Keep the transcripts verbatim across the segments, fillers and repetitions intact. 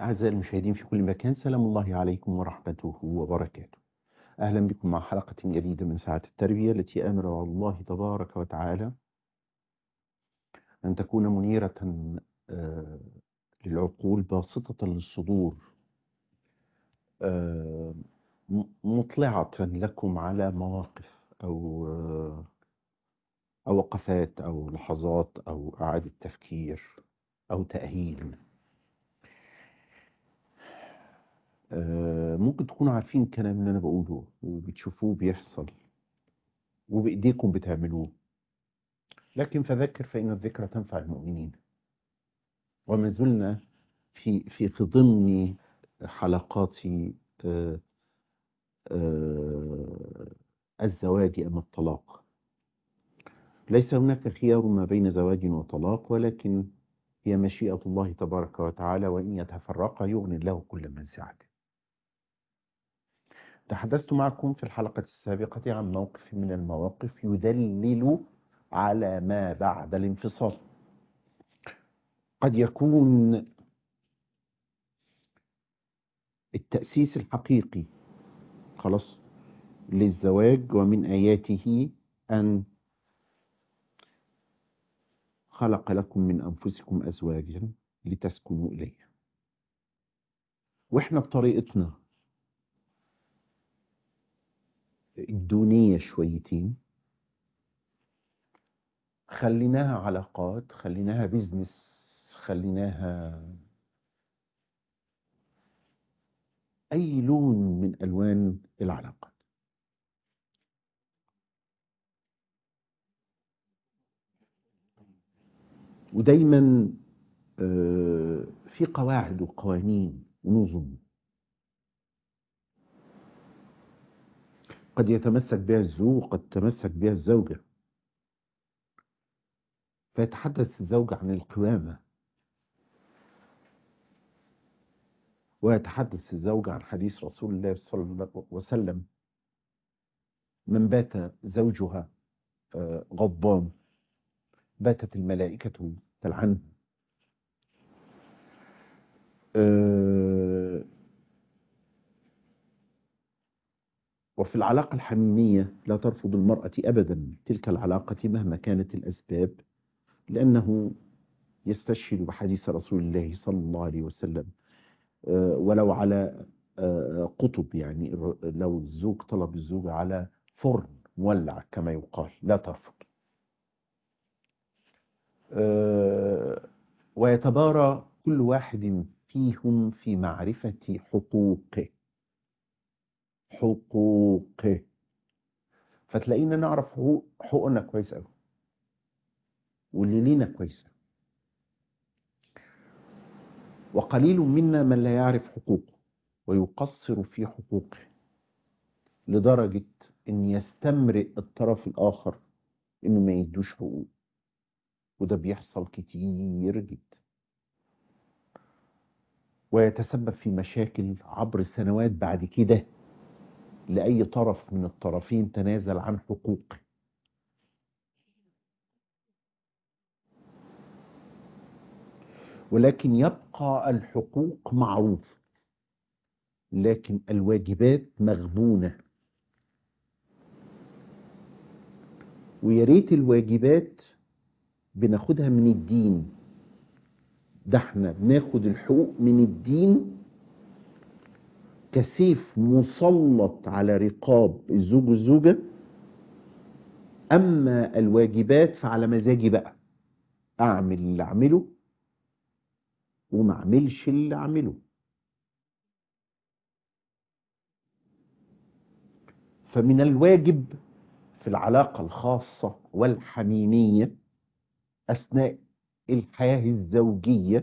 أعزائي المشاهدين في كل مكان، سلام الله عليكم ورحمته وبركاته. أهلا بكم مع حلقة جديدة من ساعة التربية التي أمر الله تبارك وتعالى أن تكون منيرة آه، للعقول، باسطة للصدور، آه، م- مطلعة لكم على مواقف أو آه، أو وقفات أو لحظات أو إعادة تفكير أو تأهيل. آه، ممكن تكونوا عارفين الكلام اللي أنا بقوله وبتشوفوه بيحصل وبإيديكم بتعملوه، لكن فذكر فإن الذكرى تنفع المؤمنين. وما زلنا في في في ضمن حلقات آه، آه، الزواج أم الطلاق. ليس هناك خيار ما بين زواج وطلاق، ولكن هي مشيئة الله تبارك وتعالى، وإن يتفرقا يغني الله كل من سعته. تحدثت معكم في الحلقة السابقة عن موقف من المواقف يدلل على ما بعد الانفصال. قد يكون التأسيس الحقيقي خلاص للزواج ومن آياته أن خلق لكم من أنفسكم أزواجا لتسكنوا إليها. وإحنا بطريقتنا الدونية شويتين خليناها علاقات، خليناها بيزنس، خليناها أي لون من ألوان العلاقات. ودايما آه، في قواعد وقوانين ونظم قد يتمسك بها الزوج، قد تتمسك بها الزوجة. فيتحدث الزوج عن القوامة، ويتحدث الزوج عن حديث رسول الله صلى الله عليه وسلم: من بات زوجها آه، غضبان باتت الملائكة تلعنه. آه، وفي العلاقة الحميمية لا ترفض المرأة أبدا تلك العلاقة مهما كانت الأسباب، لأنه يستشهد بحديث رسول الله صلى الله عليه وسلم: آه، ولو على آه، قطب، يعني لو الزوج طلب الزوجة على فرن مولع كما يقال لا ترفض. آه، ويتبارى كل واحد فيهم في معرفة حقوقه حقوقه فتلاقينا نعرف حقوق حقوقنا كويس قوي، واللي لينا كويس، وقليل منا من لا يعرف حقوقه ويقصر في حقوقه لدرجة ان يستمرئ الطرف الاخر انه ما يدوش حقوق. وده بيحصل كتير جدا، ويتسبب في مشاكل عبر السنوات بعد كده لأي طرف من الطرفين تنازل عن حقوقه. ولكن يبقى الحقوق معروف، لكن الواجبات مغبونة. وياريت الواجبات بناخدها من الدين، ده احنا بناخد الحقوق من الدين كسيف مسلط على رقاب الزوج والزوجة. أما الواجبات فعلى مزاجي بقى، أعمل اللي أعمله وما أعملش اللي أعمله. فمن الواجب في العلاقة الخاصة والحميمية أثناء الحياة الزوجية،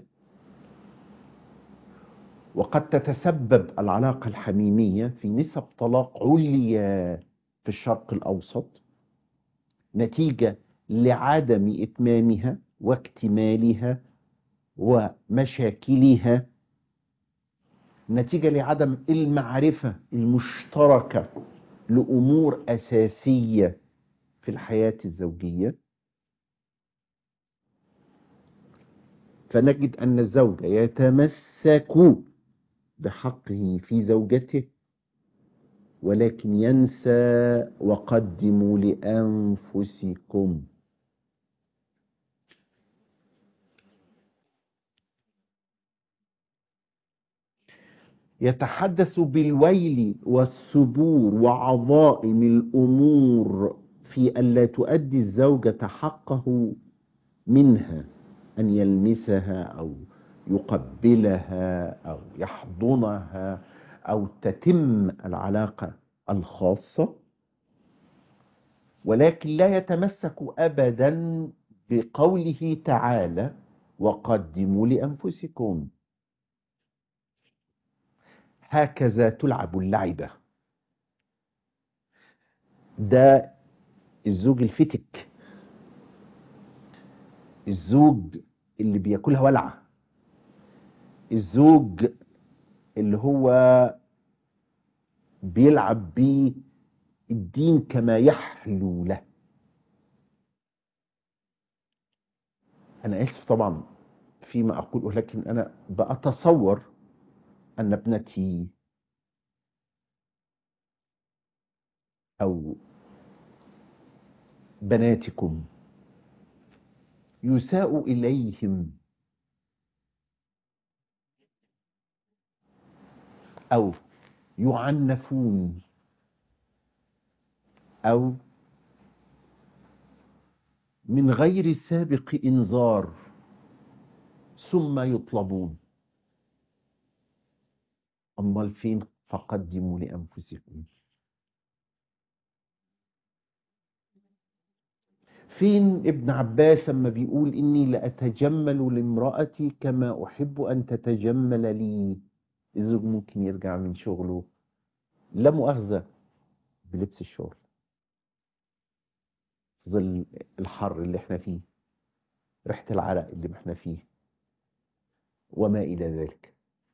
وقد تتسبب العلاقة الحميمية في نسب طلاق عليا في الشرق الأوسط نتيجة لعدم إتمامها واكتمالها ومشاكلها، نتيجة لعدم المعرفة المشتركة لأمور أساسية في الحياة الزوجية. فنجد أن الزوج يتمسك بحقه في زوجته، ولكن ينسى وقدموا لأنفسكم. يتحدث بالويل والثبور وعظائم الأمور في ألا تؤدي الزوجة حقه منها، أن يلمسها أو يقبلها أو يحضنها أو تتم العلاقة الخاصة، ولكن لا يتمسك أبدا بقوله تعالى وقدموا لأنفسكم. هكذا تلعب اللعبة. ده الزوج الفتك، الزوج اللي بياكلها ولعة، الزوج اللي هو بيلعب بالدين كما يحلو له. أنا آسف طبعا فيما أقوله، لكن أنا بأتصور أن ابنتي أو بناتكم يساء إليهم أو يعنفون أو من غير سابق إنذار ثم يطلبون. أمال فين فقدموا لأنفسكم؟ فين ابن عباس لما بيقول إني لأتجمل لامرأتي كما أحب أن تتجمل لي؟ الزوج ممكن يرجع من شغله لا مؤاخذة بلبس الشغل في ظل الحر اللي احنا فيه، ريحة العرق اللي احنا فيه، وما إلى ذلك.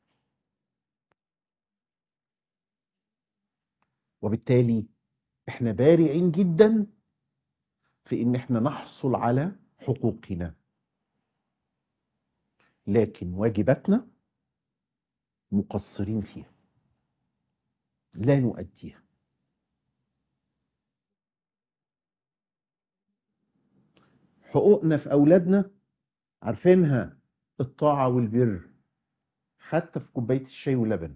وبالتالي احنا بارعين جدا في ان احنا نحصل على حقوقنا، لكن واجباتنا مقصرين فيها، لا نؤديها. حقوقنا في أولادنا عارفينها، الطاعة والبر، حتى في كوباية الشاي ولبن،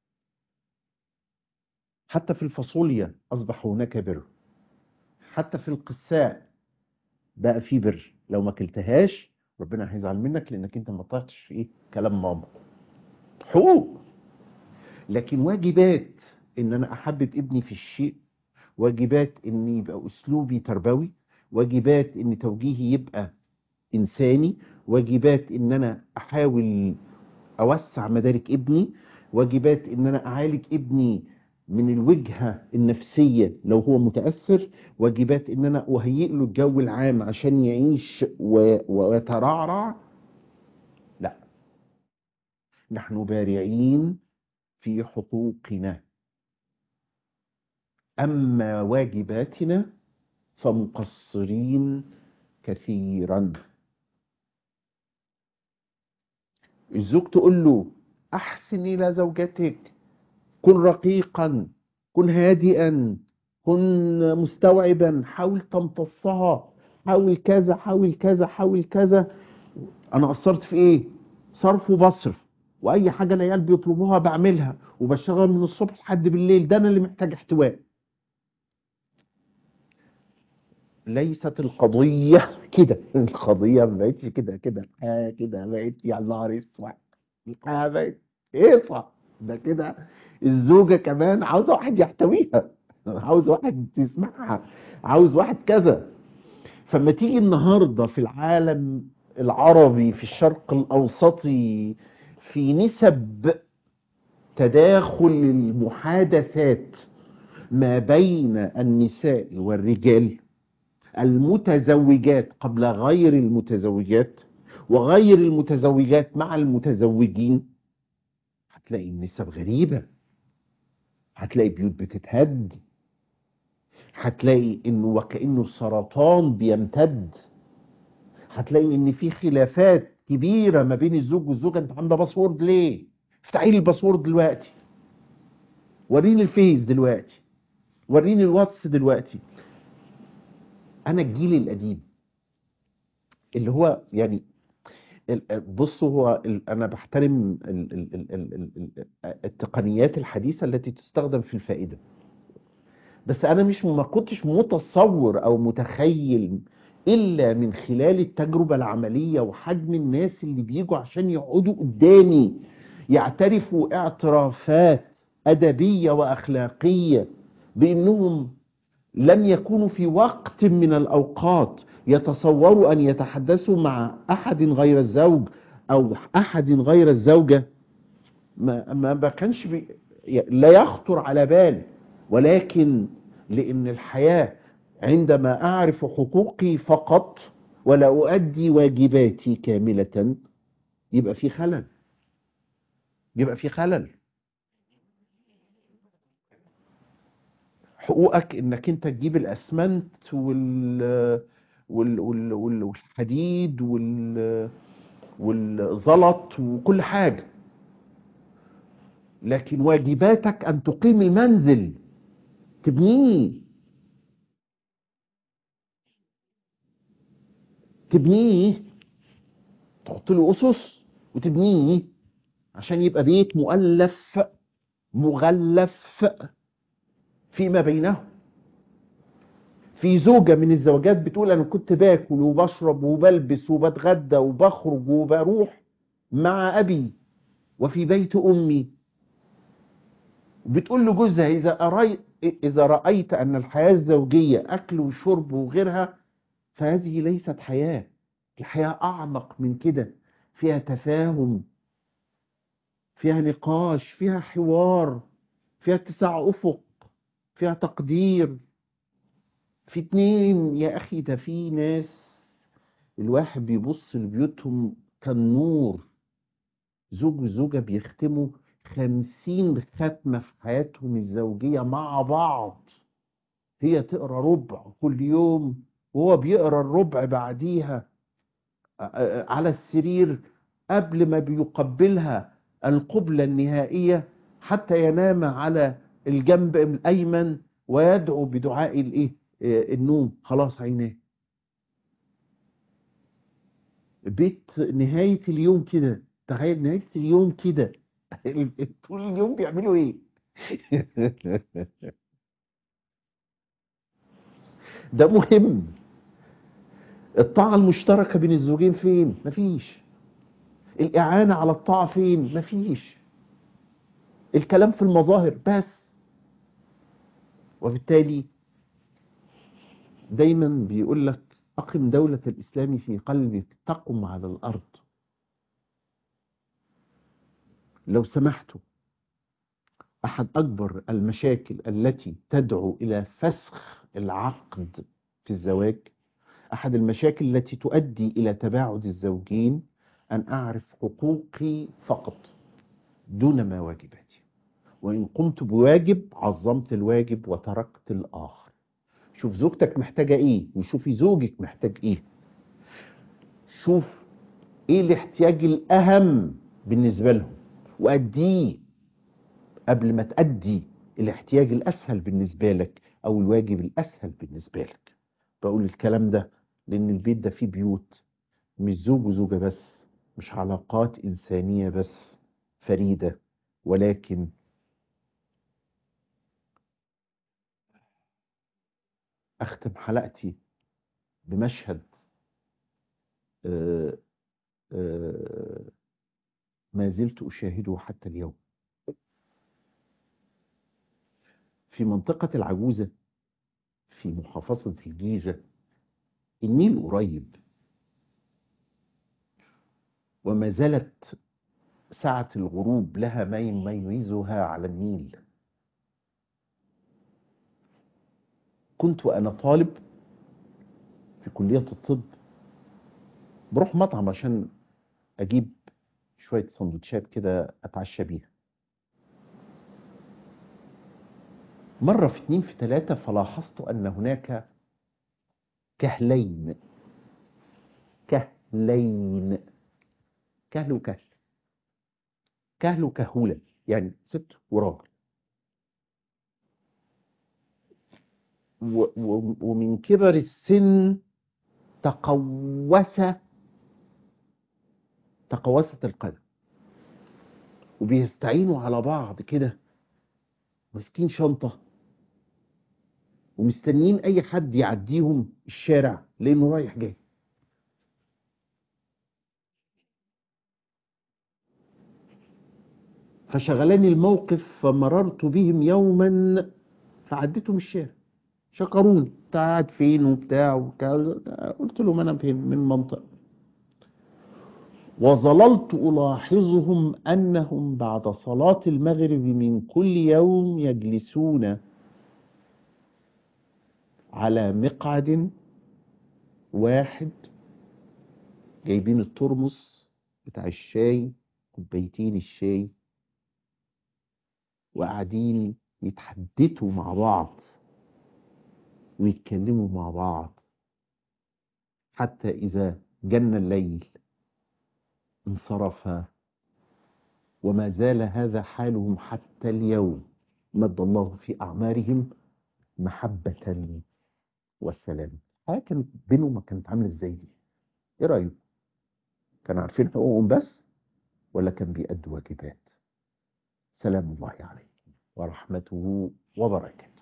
حتى في الفاصوليا أصبح هناك بر، حتى في القساء بقى في بر. لو ما كلتهاش ربنا هيزعل منك لأنك أنت ما طلعتش في إيه كلام ماما. حقوق، لكن واجبات إن أنا أحبب ابني في الشيء، واجبات إن يبقى أسلوبي تربوي، واجبات إن توجيهي يبقى إنساني، واجبات إن أنا أحاول أوسع مدارك ابني، واجبات إن أنا أعالج ابني من الوجهة النفسية لو هو متأثر، واجبات إن أنا أهيئ له الجو العام عشان يعيش ويترعرع. لا، نحن بارعين في حقوقنا، أما واجباتنا فمقصرين كثيرا. الزوج تقول له أحسن إلى زوجتك، كن رقيقا، كن هادئا، كن مستوعبا، حاول تمتصها، حاول كذا حاول كذا حاول كذا. أنا قصرت في إيه؟ صرف وبصرف، وأي حاجة العيال بيطلبوها بعملها، وبشتغل من الصبح لحد بالليل، ده أنا اللي محتاج احتواء. ليست القضية كده، القضية ما بقتش كده، كده الحياة كده بقت يا نهار اسود، الحياة بقت ايه؟ ده كده الزوجة كمان عاوزة واحد يحتويها، عاوز واحد يسمعها، عاوز واحد كذا. فما تيجي النهاردة في العالم العربي، في الشرق الأوسطي، في نسب تداخل المحادثات ما بين النساء والرجال، المتزوجات قبل غير المتزوجات، وغير المتزوجات مع المتزوجين، هتلاقي النسب غريبة، هتلاقي بيوت بتتهد، هتلاقي انه وكأنه السرطان بيمتد، هتلاقي ان في خلافات كبيرة ما بين الزوج والزوجة. انت عامله باسورد ليه؟ افتحي لي الباسورد دلوقتي، وريني الفيس دلوقتي، وريني الواتس دلوقتي. انا الجيل القديم اللي هو يعني ال- بصوا، هو ال- انا بحترم ال- ال- ال- ال- ال- ال- التقنيات الحديثة التي تستخدم في الفائدة، بس انا مش ما كنتش متصور او متخيل الا من خلال التجربة العملية وحجم الناس اللي بيجوا عشان يقعدوا قدامي يعترفوا اعترافات ادبية واخلاقية بانهم لم يكونوا في وقت من الاوقات يتصوروا ان يتحدثوا مع احد غير الزوج او احد غير الزوجة. ما ما ما كانش بي لا يخطر على بال، ولكن لأن الحياة عندما أعرف حقوقي فقط ولا أؤدي واجباتي كاملة يبقى في خلل، يبقى في خلل. حقوقك انك انت تجيب الاسمنت وال وال وال وال- والحديد وال والزلط وكل حاجة، لكن واجباتك ان تقيم المنزل، تبنيه، تبنيه تحط له اسس وتبنيه عشان يبقى بيت مؤلف مغلف فيما بينهم. في زوجة من الزوجات بتقول انا كنت باكل وبشرب وبلبس وبتغدى وبخرج وبروح مع ابي وفي بيت امي، بتقول لجوزها اذا أري... اذا رايت ان الحياه الزوجيه اكل وشرب وغيرها فهذه ليست حياه، الحياه اعمق من كده، فيها تفاهم، فيها نقاش، فيها حوار، فيها اتساع افق، فيها تقدير. في اتنين يا اخي، ده في ناس الواحد بيبص لبيوتهم كالنور، زوج وزوجة بيختموا خمسين ختمة في حياتهم الزوجية مع بعض. هي تقرأ ربع كل يوم وهو بيقرأ الربع بعديها على السرير قبل ما بيقبلها القبلة النهائية، حتى ينام على الجنب الأيمن ويدعو بدعاء الإيه النوم، خلاص عيناه. بيت نهاية اليوم كده، تخيل نهاية اليوم كده طول اليوم بيعملوا ايه؟ ده مهم. الطاعة المشتركة بين الزوجين فين؟ مفيش. الإعانة على الطاعة فين؟ مفيش. الكلام في المظاهر بس. وبالتالي دايما بيقول لك أقم دولة الإسلام في قلبك تقم على الأرض. لو سمحتوا، أحد أكبر المشاكل التي تدعو إلى فسخ العقد في الزواج، أحد المشاكل التي تؤدي إلى تباعد الزوجين، أن أعرف حقوقي فقط دون ما واجباتي، وإن قمت بواجب عظمت الواجب وتركت الآخر. شوف زوجتك محتاجة إيه وشوفي زوجك محتاج إيه. شوف إيه الاحتياج الأهم بالنسبة لهم وأديه قبل ما تأدي الاحتياج الأسهل بالنسبة لك أو الواجب الأسهل بالنسبة لك. بقول الكلام ده لأن البيت ده فيه بيوت مش زوج وزوجة بس، مش علاقات إنسانية بس فريدة، ولكن أختم حلقتي بمشهد آه، آه، ما زلت أشاهده حتى اليوم. في منطقة العجوزة في محافظة الجيزة، النيل قريب، وما زالت ساعة الغروب لها ما يميزها على النيل. كنت وأنا طالب في كلية الطب بروح مطعم عشان أجيب شوية سندوتشات كده أتعشى بيها. مرة في اتنين في تلاتة فلاحظت أن هناك كهلين، كهلين، كهل وكهل، كهل وكهولة، يعني ست وراجل. و- و- ومن كبر السن تقوس تقوست القدم، وبيستعينوا على بعض كده، ماسكين شنطة ومستنيين أي حد يعديهم الشارع لأنه رايح جاي. فشغلاني الموقف، فمررت بهم يوما فعديتهم الشارع، شكروني، انت قاعد فين وبتاع وكذا. قلت لهم انا فين، من منطقة. وظللت ألاحظهم أنهم بعد صلاة المغرب من كل يوم يجلسون على مقعد واحد، جايبين الترمس بتاع الشاي، كوبايتين الشاي، وقاعدين يتحدثوا مع بعض ويتكلموا مع بعض، حتى إذا جن الليل انصرفا، وما زال هذا حالهم حتى اليوم. مد الله في أعمارهم محبة والسلام. الحياة كانت بينهم ما كانت عاملة ازاي دي؟ ايه رأيك؟ كانوا عارفين حقوقهم بس، ولا كان بيأدوا واجبات؟ سلام الله عليكم ورحمته وبركاته.